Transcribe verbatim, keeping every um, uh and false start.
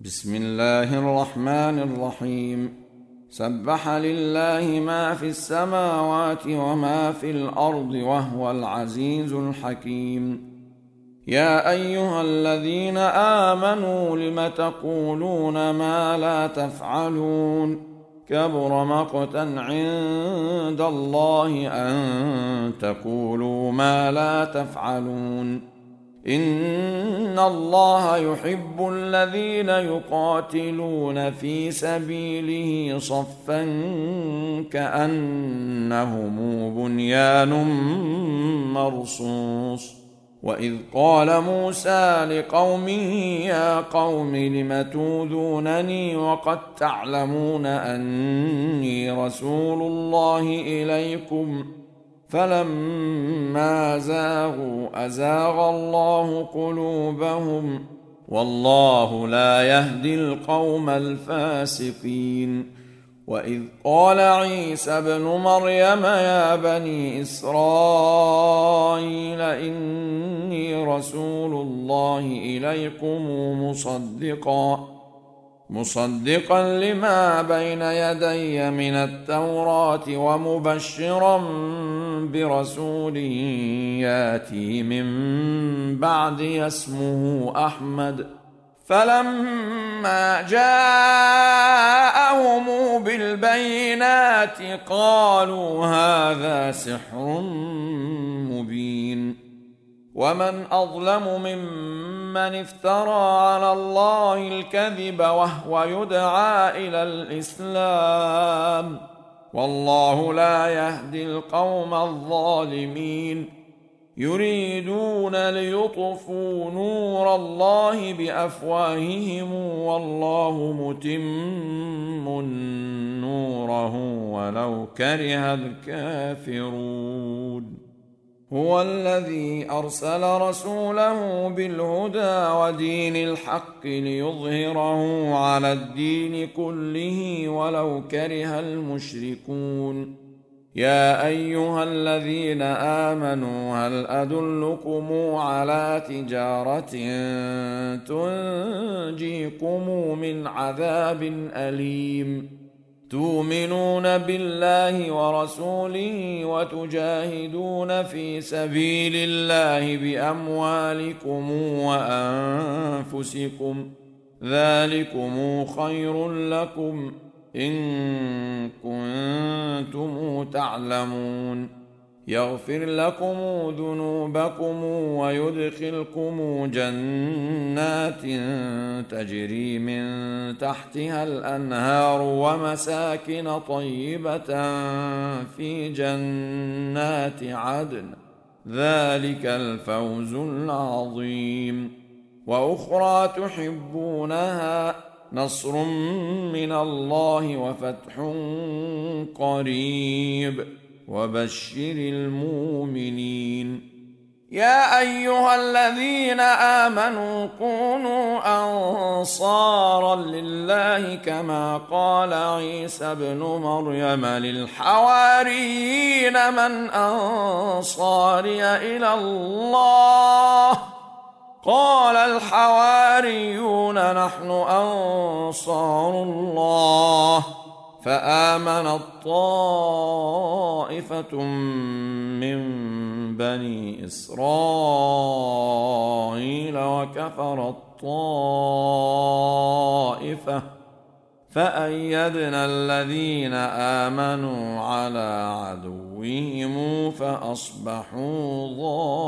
بسم الله الرحمن الرحيم. سبح لله ما في السماوات وما في الأرض وهو العزيز الحكيم. يا أيها الذين آمنوا لم تقولون ما لا تفعلون؟ كبر مقتا عند الله أن تقولوا ما لا تفعلون. إن الله يحب الذين يقاتلون في سبيله صفا كأنهم بنيان مرصوص. وإذ قال موسى لقومه يا قوم لم توذونني وقد تعلمون أني رسول الله إليكم فلما زاغوا أزاغ الله قلوبهم والله لا يهدي القوم الفاسقين. وإذ قال عيسى ابن مريم يا بني إسرائيل إني رسول الله إليكم مصدقا مصدقا لما بين يدي من التوراة ومبشرا برسول ياتي من بعدي اسمه أحمد. فلما جاءهم بالبينات قالوا هذا سحر مبين. ومن أظلم ممن افترى على الله الكذب وهو يدعى إلى الإسلام والله لا يهدي القوم الظالمين. يريدون ليطفوا نور الله بأفواههم والله متم نوره ولو كره الكافرون. هو الذي أرسل رسوله بالهدى ودين الحق ليظهره على الدين كله ولو كره المشركون. يا أيها الذين آمنوا هل أدلكم على تجارة تنجيكم من عذاب أليم؟ تؤمنون بالله ورسوله وتجاهدون في سبيل الله بأموالكم وأنفسكم ذلكم خير لكم إن كنتم تعلمون. يغفر لكم ذنوبكم ويدخلكم جنات تجري من تحتها الأنهار ومساكن طيبة في جنات عدن ذلك الفوز العظيم. وأخرى تحبونها نصر من الله وفتح قريب وبشر المؤمنين. يا أيها الذين آمنوا كونوا أنصارا لله كما قال عيسى ابن مريم للحواريين من أنصاري إلى الله؟ قال الحواريون نحن أنصار الله. فآمنت طائفة من بني إسرائيل وكفرت طائفة فأيدنا الذين آمنوا على عدوهم فأصبحوا ظاهرين.